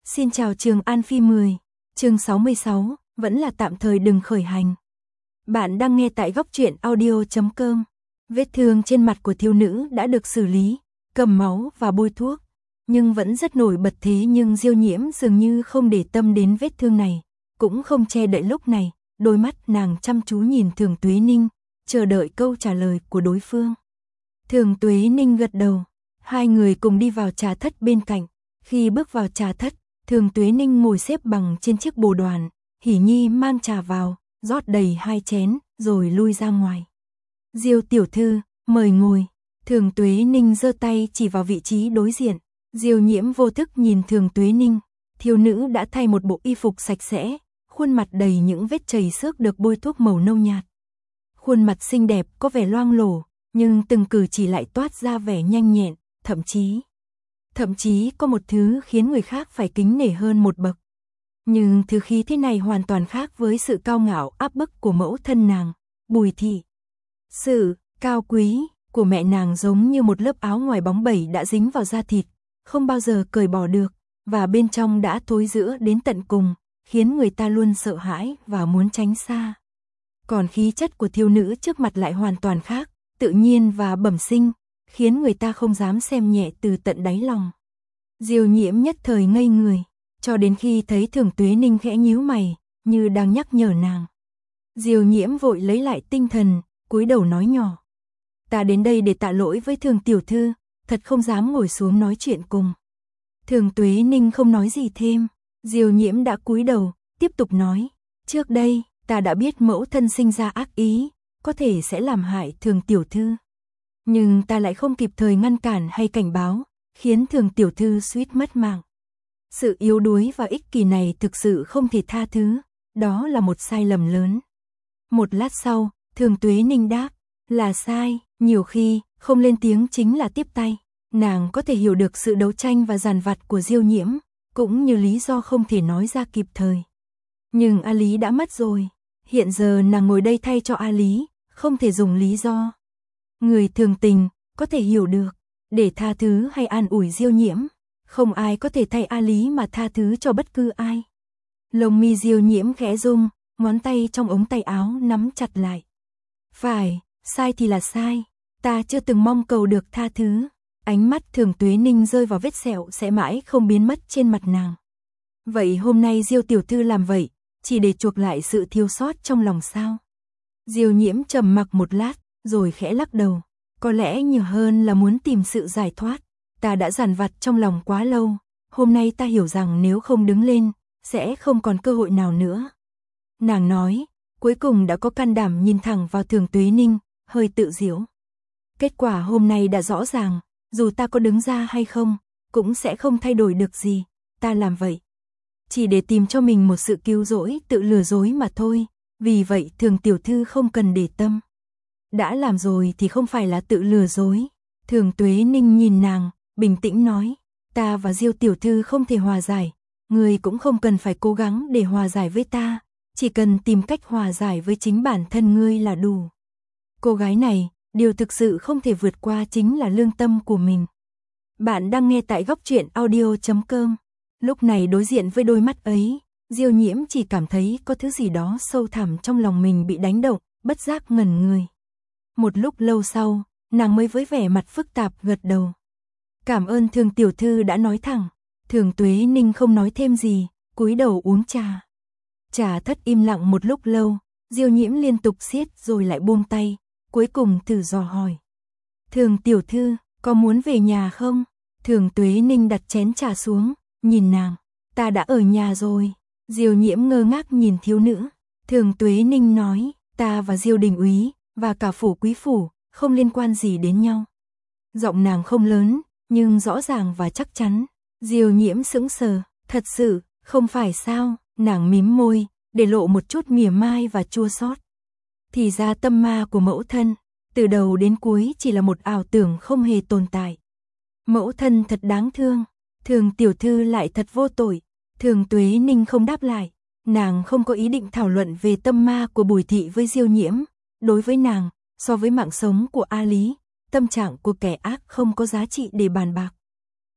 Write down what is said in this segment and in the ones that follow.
Xin chào Trường An Phi 10, chương 66, vẫn là tạm thời đừng khởi hành. Bạn đang nghe tại góc truyện audio.com. Vết thương trên mặt của thiếu nữ đã được xử lý, cầm máu và bôi thuốc, nhưng vẫn rất nổi bật. Thế nhưng Diêu Nhiễm dường như không để tâm đến vết thương này, cũng không che đậy. Lúc này, đôi mắt nàng chăm chú nhìn Thường Tuế Ninh, chờ đợi câu trả lời của đối phương. Thường Tuế Ninh gật đầu, hai người cùng đi vào trà thất bên cạnh. Khi bước vào trà thất, Thường Tuế Ninh ngồi xếp bằng trên chiếc bồ đoàn, Hỉ Nhi mang trà vào, rót đầy 2 chén, rồi lui ra ngoài. Diêu tiểu thư, mời ngồi. Thường Tuế Ninh giơ tay chỉ vào vị trí đối diện. Diêu Nhiễm vô thức nhìn Thường Tuế Ninh, thiếu nữ đã thay một bộ y phục sạch sẽ, khuôn mặt đầy những vết chảy xước được bôi thuốc màu nâu nhạt. Khuôn mặt xinh đẹp có vẻ loang lổ, nhưng từng cử chỉ lại toát ra vẻ nhanh nhẹn, thậm chí có một thứ khiến người khác phải kính nể hơn một bậc. Nhưng thứ khí thế này hoàn toàn khác với sự cao ngạo áp bức của mẫu thân nàng, Bùi thị. Sự cao quý của mẹ nàng giống như một lớp áo ngoài bóng bẩy đã dính vào da thịt, không bao giờ cởi bỏ được, và bên trong đã thối rữa đến tận cùng, khiến người ta luôn sợ hãi và muốn tránh xa. Còn khí chất của thiếu nữ trước mặt lại hoàn toàn khác, tự nhiên và bẩm sinh, khiến người ta không dám xem nhẹ từ tận đáy lòng. Diêu Nhiễm nhất thời ngây người, cho đến khi thấy Thường Tuế Ninh khẽ nhíu mày, như đang nhắc nhở nàng. Diêu Nhiễm vội lấy lại tinh thần, cúi đầu nói nhỏ: "Ta đến đây để tạ lỗi với Thường tiểu thư, thật không dám ngồi xuống nói chuyện cùng." Thường Tuế Ninh không nói gì thêm, Diêu Nhiễm đã cúi đầu, tiếp tục nói: "Trước đây, ta đã biết mẫu thân sinh ra ác ý, có thể sẽ làm hại Thường tiểu thư. Nhưng ta lại không kịp thời ngăn cản hay cảnh báo, khiến Thường tiểu thư suýt mất mạng. Sự yếu đuối và ích kỷ này thực sự không thể tha thứ, đó là một sai lầm lớn." Một lát sau, Thường Tuế Ninh đáp: "Là sai." Nhiều khi, không lên tiếng chính là tiếp tay. Nàng có thể hiểu được sự đấu tranh và dằn vặt của Diêu Nhiễm, cũng như lý do không thể nói ra kịp thời. Nhưng A Lý đã mất rồi, hiện giờ nàng ngồi đây thay cho A Lý, không thể dùng lý do. Người thường tình, có thể hiểu được, để tha thứ hay an ủi Diêu Nhiễm, không ai có thể thay A Lý mà tha thứ cho bất cứ ai. Lông mi Diêu Nhiễm khẽ rung, ngón tay trong ống tay áo nắm chặt lại. "Phải, sai thì là sai, ta chưa từng mong cầu được tha thứ." Ánh mắt Thường Tuế Ninh rơi vào vết sẹo sẽ mãi không biến mất trên mặt nàng. "Vậy hôm nay Diêu tiểu thư làm vậy, chỉ để chuộc lại sự thiếu sót trong lòng sao?" Diêu Nhiễm trầm mặc một lát, rồi khẽ lắc đầu: "Có lẽ nhiều hơn là muốn tìm sự giải thoát. Ta đã dằn vặt trong lòng quá lâu, hôm nay ta hiểu rằng nếu không đứng lên, sẽ không còn cơ hội nào nữa." Nàng nói, cuối cùng đã có can đảm nhìn thẳng vào Thường Tuế Ninh, hơi tự giễu. "Kết quả hôm nay đã rõ ràng, dù ta có đứng ra hay không, cũng sẽ không thay đổi được gì. Ta làm vậy chỉ để tìm cho mình một sự cứu rỗi, tự lừa dối mà thôi. Vì vậy Thường tiểu thư không cần để tâm. Đã làm rồi thì không phải là tự lừa dối." Thường Tuế Ninh nhìn nàng, bình tĩnh nói: "Ta và Diêu tiểu thư không thể hòa giải, ngươi cũng không cần phải cố gắng để hòa giải với ta, chỉ cần tìm cách hòa giải với chính bản thân ngươi là đủ. Cô gái này, điều thực sự không thể vượt qua chính là lương tâm của mình." Bạn đang nghe tại góc truyện audio.com. Lúc này đối diện với đôi mắt ấy, Diêu Nhiễm chỉ cảm thấy có thứ gì đó sâu thẳm trong lòng mình bị đánh động, bất giác ngẩn người. Một lúc lâu sau, nàng mới với vẻ mặt phức tạp gật đầu: "Cảm ơn Thường tiểu thư đã nói thẳng." Thường Tuế Ninh không nói thêm gì, cúi đầu uống trà. Trà thất im lặng một lúc lâu, Diêu Nhiễm liên tục siết rồi lại buông tay, cuối cùng thử dò hỏi: "Thường tiểu thư, có muốn về nhà không?" Thường Tuế Ninh đặt chén trà xuống, nhìn nàng: "Ta đã ở nhà rồi." Diêu Nhiễm ngơ ngác nhìn thiếu nữ. Thường Tuế Ninh nói: "Ta và Diêu đình úy, và cả phủ quý phủ, không liên quan gì đến nhau." Giọng nàng không lớn, nhưng rõ ràng và chắc chắn. Diêu Nhiễm sững sờ: "Thật sự, không phải sao?" Nàng mím môi, để lộ một chút mỉa mai và chua xót. Thì ra tâm ma của mẫu thân, từ đầu đến cuối chỉ là một ảo tưởng không hề tồn tại. Mẫu thân thật đáng thương, Thường tiểu thư lại thật vô tội. Thường Tuế Ninh không đáp lại, nàng không có ý định thảo luận về tâm ma của Bùi thị với Diêu Nhiễm. Đối với nàng, so với mạng sống của A Lý, tâm trạng của kẻ ác không có giá trị để bàn bạc.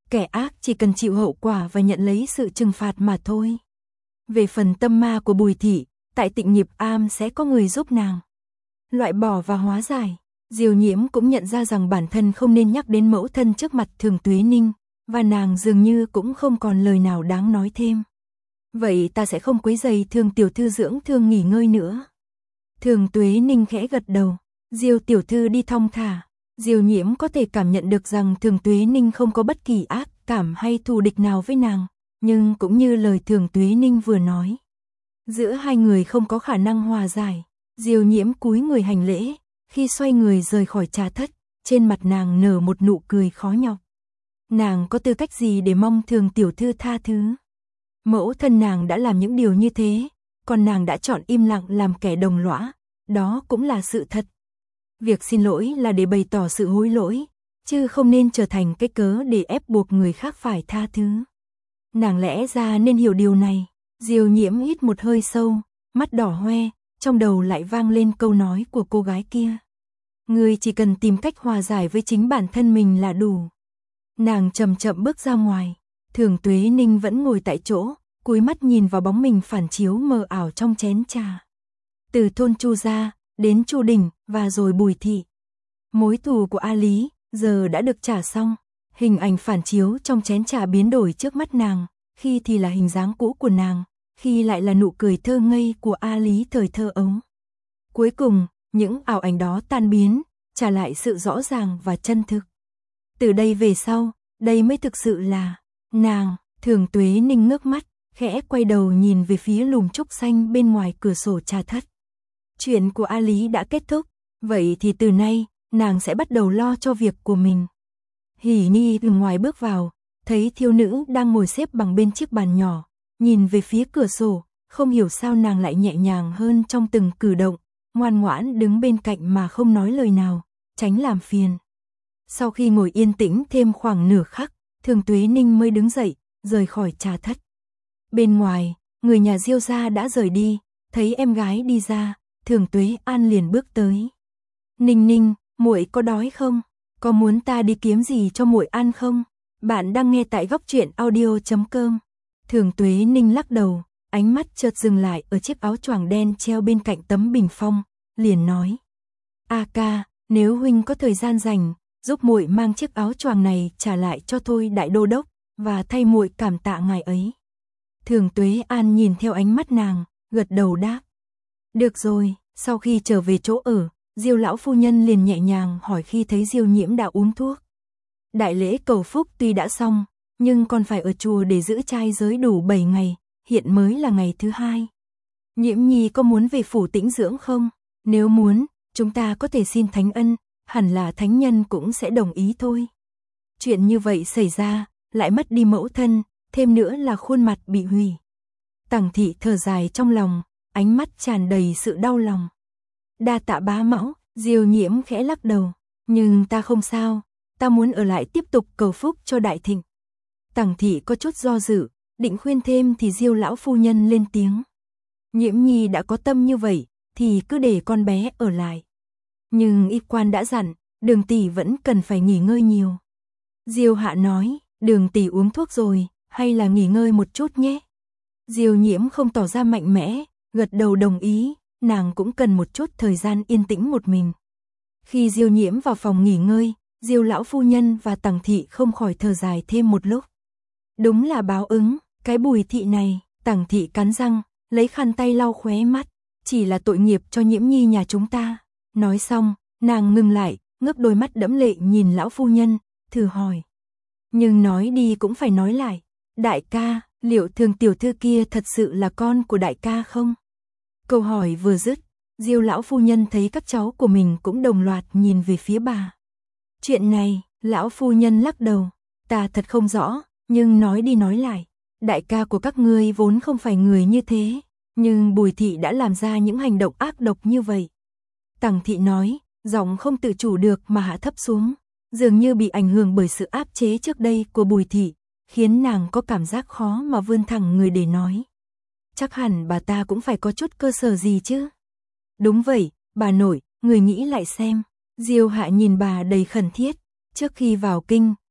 kẻ ác chỉ cần chịu hậu quả và nhận lấy sự trừng phạt mà thôi. Về phần tâm ma của Bùi thị, tại Tịnh Nghiệp Am sẽ có người giúp nàng loại bỏ và hóa giải. Diêu Nhiễm cũng nhận ra rằng bản thân không nên nhắc đến mẫu thân trước mặt Thường Tuế Ninh, và nàng dường như cũng không còn lời nào đáng nói thêm. Vậy ta sẽ không quấy rầy Thường tiểu thư dưỡng thương nghỉ ngơi nữa. Thường Tuế Ninh khẽ gật đầu, Diêu tiểu thư đi thong thả. Diêu Nhiễm có thể cảm nhận được rằng Thường Tuế Ninh không có bất kỳ ác cảm hay thù địch nào với nàng, nhưng cũng như lời Thường Tuế Ninh vừa nói, giữa hai người không có khả năng hòa giải. Diêu Nhiễm cúi người hành lễ, khi xoay người rời khỏi trà thất, trên mặt nàng nở một nụ cười khó nhọc. Nàng có tư cách gì để mong Thường tiểu thư tha thứ? Mẫu thân nàng đã làm những điều như thế, còn nàng đã chọn im lặng làm kẻ đồng lõa, đó cũng là sự thật. Việc xin lỗi là để bày tỏ sự hối lỗi, chứ không nên trở thành cái cớ để ép buộc người khác phải tha thứ. Nàng lẽ ra nên hiểu điều này. Diêu Nhiễm hít một hơi sâu, mắt đỏ hoe, trong đầu lại vang lên câu nói của cô gái kia. Ngươi chỉ cần tìm cách hòa giải với chính bản thân mình là đủ. Nàng chậm chậm bước ra ngoài, Thường Tuế Ninh vẫn ngồi tại chỗ, cúi mắt nhìn vào bóng mình phản chiếu mờ ảo trong chén trà. Từ thôn Chu gia, đến Chu Đình, và rồi Bùi thị. Mối thù của A Lý, giờ đã được trả xong. Hình ảnh phản chiếu trong chén trà biến đổi trước mắt nàng, khi thì là hình dáng cũ của nàng, khi lại là nụ cười thơ ngây của A Lý thời thơ ấu. Cuối cùng, những ảo ảnh đó tan biến, trả lại sự rõ ràng và chân thực. Từ đây về sau, đây mới thực sự là nàng. Thường Tuế Ninh ngước mắt, khẽ quay đầu nhìn về phía lùm trúc xanh bên ngoài cửa sổ trà thất. Chuyện của A Lý đã kết thúc, vậy thì từ nay, nàng sẽ bắt đầu lo cho việc của mình. Hỉ Nhi từ ngoài bước vào, thấy thiếu nữ đang ngồi xếp bằng bên chiếc bàn nhỏ, nhìn về phía cửa sổ, không hiểu sao nàng lại nhẹ nhàng hơn trong từng cử động, ngoan ngoãn đứng bên cạnh mà không nói lời nào, tránh làm phiền. Sau khi ngồi yên tĩnh thêm khoảng nửa khắc, Thường Tuế Ninh mới đứng dậy, rời khỏi trà thất. Bên ngoài, người nhà Diêu gia đã rời đi, thấy em gái đi ra, Thường Tuế An liền bước tới. Ninh Ninh, muội có đói không? Có muốn ta đi kiếm gì cho muội ăn không? Bạn đang nghe tại Góc Truyện Audio.com. Thường Tuế Ninh lắc đầu, ánh mắt chợt dừng lại ở chiếc áo choàng đen treo bên cạnh tấm bình phong, liền nói: "A ca, nếu huynh có thời gian rảnh, giúp muội mang chiếc áo choàng này trả lại cho Thôi đại đô đốc, và thay muội cảm tạ ngài ấy." Thường Tuế An nhìn theo ánh mắt nàng, gật đầu đáp: "Được rồi." Sau khi trở về chỗ ở, Diêu lão phu nhân liền nhẹ nhàng hỏi khi thấy Diêu Nhiễm đã uống thuốc. Đại lễ cầu phúc tuy đã xong, nhưng còn phải ở chùa để giữ trai giới đủ 7 ngày, hiện mới là ngày thứ 2. Nhiễm Nhi có muốn về phủ tĩnh dưỡng không? Nếu muốn, chúng ta có thể xin thánh ân, hẳn là thánh nhân cũng sẽ đồng ý thôi. Chuyện như vậy xảy ra, lại mất đi mẫu thân, thêm nữa là khuôn mặt bị hủy. Tằng thị thở dài trong lòng, ánh mắt tràn đầy sự đau lòng. Đa tạ bá mẫu. Diêu Nhiễm khẽ lắc đầu, nhưng ta không sao, ta muốn ở lại tiếp tục cầu phúc cho đại thịnh. Tằng thị có chút do dự, định khuyên thêm thì Diêu lão phu nhân lên tiếng: Nhiễm Nhi đã có tâm như vậy, thì cứ để con bé ở lại. Nhưng y quan đã dặn, Đường tỷ vẫn cần phải nghỉ ngơi nhiều. Diêu hạ nói, Đường tỷ uống thuốc rồi, hay là nghỉ ngơi một chút nhé. Diêu Nhiễm không tỏ ra mạnh mẽ, gật đầu đồng ý, nàng cũng cần một chút thời gian yên tĩnh một mình. Khi Diêu Nhiễm vào phòng nghỉ ngơi, Diêu lão phu nhân và Tằng thị không khỏi thở dài thêm một lúc. Đúng là báo ứng, cái Bùi thị này. Tằng thị cắn răng, lấy khăn tay lau khóe mắt, chỉ là tội nghiệp cho Nhiễm Nhi nhà chúng ta. Nói xong, nàng ngừng lại, ngước đôi mắt đẫm lệ nhìn lão phu nhân, thử hỏi. Nhưng nói đi cũng phải nói lại, đại ca, liệu Thường tiểu thư kia thật sự là con của đại ca không? Câu hỏi vừa dứt, Diêu lão phu nhân thấy các cháu của mình cũng đồng loạt nhìn về phía bà. Chuyện này, lão phu nhân lắc đầu, ta thật không rõ, nhưng nói đi nói lại, đại ca của các ngươi vốn không phải người như thế, nhưng Bùi thị đã làm ra những hành động ác độc như vậy. Tằng thị nói, giọng không tự chủ được mà hạ thấp xuống, dường như bị ảnh hưởng bởi sự áp chế trước đây của Bùi thị, khiến nàng có cảm giác khó mà vươn thẳng người để nói. Chắc hẳn bà ta cũng phải có chút cơ sở gì chứ. Đúng vậy, bà nội, người nghĩ lại xem. Diêu hạ nhìn bà đầy khẩn thiết. Trước khi vào kinh,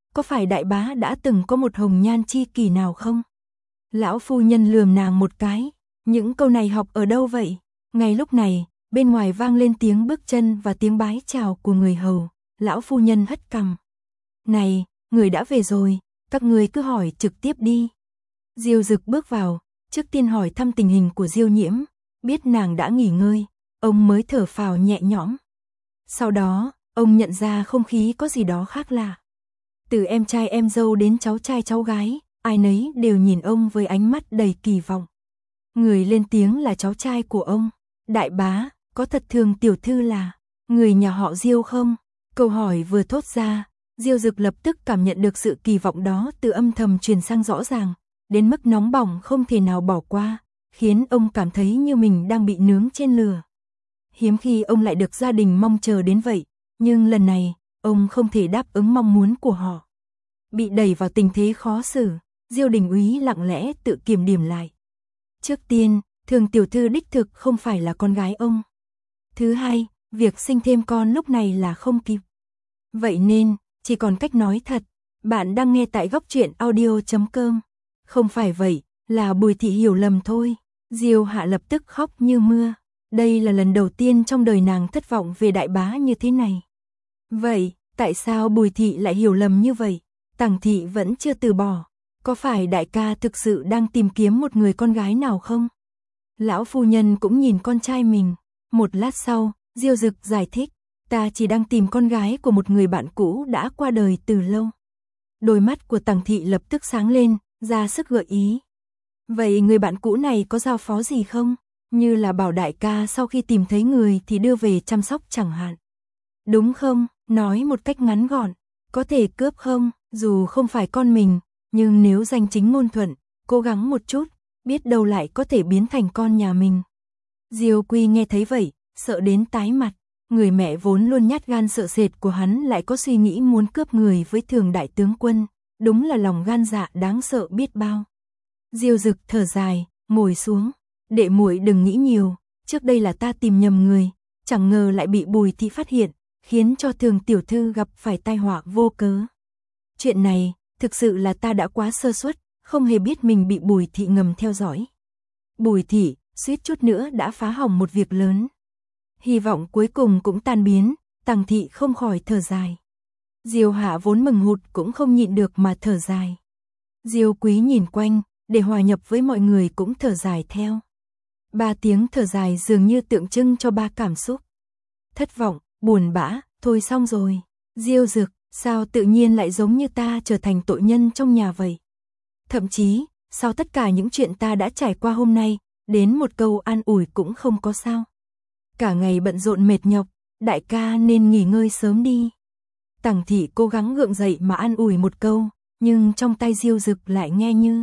có phải đại bá đã từng có một hồng nhan chi kỷ nào không? Lão phu nhân lườm nàng một cái, những câu này học ở đâu vậy? Ngay lúc này, bên ngoài vang lên tiếng bước chân và tiếng bái chào của người hầu, lão phu nhân hất cằm. Này, người đã về rồi, các người cứ hỏi trực tiếp đi. Diêu Dực bước vào, trước tiên hỏi thăm tình hình của Diêu Nhiễm, biết nàng đã nghỉ ngơi, ông mới thở phào nhẹ nhõm. Sau đó, ông nhận ra không khí có gì đó khác lạ. Từ em trai em dâu đến cháu trai cháu gái, ai nấy đều nhìn ông với ánh mắt đầy kỳ vọng. Người lên tiếng là cháu trai của ông. Đại bá, có thật Thường tiểu thư là người nhà họ Diêu không? Câu hỏi vừa thốt ra, Diêu Dực lập tức cảm nhận được sự kỳ vọng đó từ âm thầm truyền sang rõ ràng, đến mức nóng bỏng không thể nào bỏ qua, khiến ông cảm thấy như mình đang bị nướng trên lửa. Hiếm khi ông lại được gia đình mong chờ đến vậy, nhưng lần này, ông không thể đáp ứng mong muốn của họ. Bị đẩy vào tình thế khó xử, Diêu Đình Úy lặng lẽ tự kiểm điểm lại. Trước tiên, Thường tiểu thư đích thực không phải là con gái ông. Thứ hai, việc sinh thêm con lúc này là không kịp. Vậy nên, chỉ còn cách nói thật. Bạn đang nghe tại góc truyện audio.com. Không phải vậy, là Bùi Thị hiểu lầm thôi. Diêu Hạ lập tức khóc như mưa. Đây là lần đầu tiên trong đời nàng thất vọng về đại bá như thế này. Vậy, tại sao Bùi Thị lại hiểu lầm như vậy? Tằng Thị vẫn chưa từ bỏ. Có phải đại ca thực sự đang tìm kiếm một người con gái nào không? Lão phu nhân cũng nhìn con trai mình. Một lát sau, Diêu Dực giải thích. Ta chỉ đang tìm con gái của một người bạn cũ đã qua đời từ lâu. Đôi mắt của Tằng Thị lập tức sáng lên, ra sức gợi ý. Vậy người bạn cũ này có giao phó gì không? Như là bảo đại ca sau khi tìm thấy người thì đưa về chăm sóc chẳng hạn. Đúng không? Nói một cách ngắn gọn. Có thể cướp không? Dù không phải con mình, nhưng nếu danh chính ngôn thuận, cố gắng một chút, biết đâu lại có thể biến thành con nhà mình. Diêu Quy nghe thấy vậy, sợ đến tái mặt. Người mẹ vốn luôn nhát gan sợ sệt của hắn lại có suy nghĩ muốn cướp người với Thường đại tướng quân, đúng là lòng gan dạ đáng sợ biết bao. Diêu Dực thở dài, ngồi xuống. Đệ muội đừng nghĩ nhiều, trước đây là ta tìm nhầm người, chẳng ngờ lại bị Bùi Thị phát hiện, khiến cho Thường tiểu thư gặp phải tai họa vô cớ. Chuyện này, thực sự là ta đã quá sơ suất, không hề biết mình bị Bùi Thị ngầm theo dõi. Bùi Thị, suýt chút nữa đã phá hỏng một việc lớn. Hy vọng cuối cùng cũng tan biến, Tằng Thị không khỏi thở dài. Diêu Hạ vốn mừng hụt cũng không nhịn được mà thở dài. Diêu Quý nhìn quanh, để hòa nhập với mọi người cũng thở dài theo. 3 tiếng thở dài dường như tượng trưng cho 3 cảm xúc. Thất vọng, buồn bã, thôi xong rồi. Diêu Dực, sao tự nhiên lại giống như ta trở thành tội nhân trong nhà vậy? Thậm chí, sau tất cả những chuyện ta đã trải qua hôm nay, đến một câu an ủi cũng không có sao. Cả ngày bận rộn mệt nhọc, đại ca nên nghỉ ngơi sớm đi. Tằng Thị cố gắng gượng dậy mà an ủi một câu, nhưng trong tay Diêu Dực lại nghe như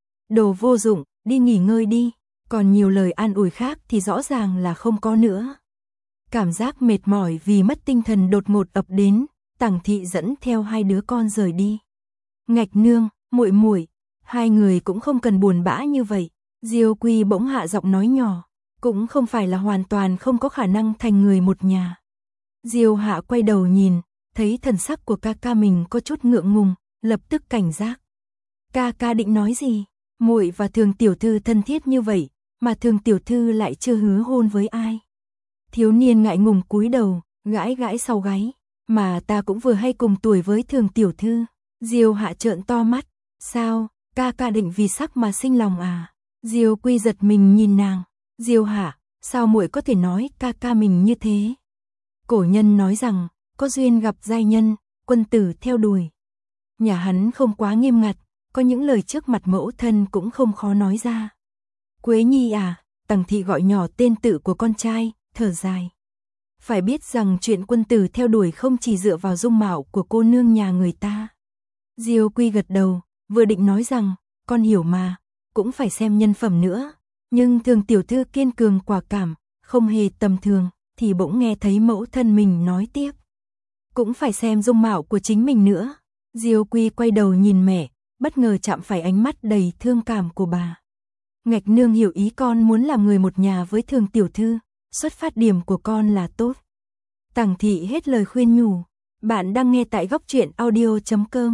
đồ vô dụng, đi nghỉ ngơi đi. Còn nhiều lời an ủi khác thì rõ ràng là không có nữa. Cảm giác mệt mỏi vì mất tinh thần đột ngột ập đến, Tằng Thị dẫn theo 2 đứa con rời đi. Ngạch nương, muội muội, hai người cũng không cần buồn bã như vậy. Diêu Quy bỗng hạ giọng nói nhỏ, cũng không phải là hoàn toàn không có khả năng thành người một nhà. Diêu Hạ quay đầu nhìn, thấy thần sắc của ca ca mình có chút ngượng ngùng, lập tức cảnh giác. Ca ca định nói gì? Muội và Thường tiểu thư thân thiết như vậy, mà Thường tiểu thư lại chưa hứa hôn với ai. Thiếu niên ngại ngùng cúi đầu, gãi gãi sau gáy, mà ta cũng vừa hay cùng tuổi với Thường tiểu thư. Diêu Hạ trợn to mắt, sao, ca ca định vì sắc mà sinh lòng à? Diêu Quy giật mình nhìn nàng, Diêu Hạ, sao muội có thể nói ca ca mình như thế? Cổ nhân nói rằng, có duyên gặp giai nhân, quân tử theo đuổi. Nhà hắn không quá nghiêm ngặt, có những lời trước mặt mẫu thân cũng không khó nói ra. Quế Nhi à, Tằng Thị gọi nhỏ tên tự của con trai, thở dài. Phải biết rằng chuyện quân tử theo đuổi không chỉ dựa vào dung mạo của cô nương nhà người ta. Diêu Quy gật đầu, vừa định nói rằng, con hiểu mà, cũng phải xem nhân phẩm nữa. Nhưng Thường tiểu thư kiên cường quả cảm, không hề tầm thường, thì bỗng nghe thấy mẫu thân mình nói tiếp. Cũng phải xem dung mạo của chính mình nữa. Diêu Quy quay đầu nhìn mẹ, bất ngờ chạm phải ánh mắt đầy thương cảm của bà. Ngạch nương hiểu ý con muốn làm người một nhà với Thường tiểu thư, xuất phát điểm của con là tốt. Tằng Thị hết lời khuyên nhủ. Bạn đang nghe tại góc truyện audio.com.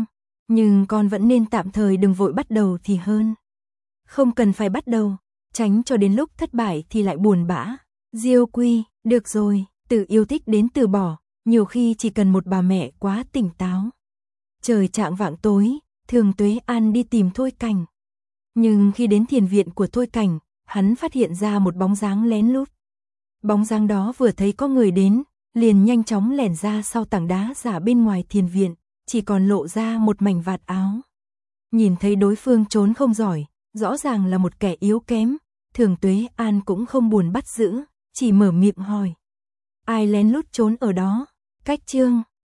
Nhưng con vẫn nên tạm thời đừng vội bắt đầu thì hơn. Không cần phải bắt đầu, tránh cho đến lúc thất bại thì lại buồn bã. Diêu Quy, được rồi, từ yêu thích đến từ bỏ, nhiều khi chỉ cần một bà mẹ quá tỉnh táo. Trời chạng vạng tối, Thường Tuế An đi tìm Thôi Cảnh. Nhưng khi đến thiền viện của Thôi Cảnh, hắn phát hiện ra một bóng dáng lén lút. Bóng dáng đó vừa thấy có người đến, liền nhanh chóng lẻn ra sau tảng đá giả bên ngoài thiền viện, chỉ còn lộ ra một mảnh vạt áo. Nhìn thấy đối phương trốn không giỏi, rõ ràng là một kẻ yếu kém, Thường Tuế An cũng không buồn bắt giữ, chỉ mở miệng hỏi. Ai lén lút trốn ở đó? Cách chương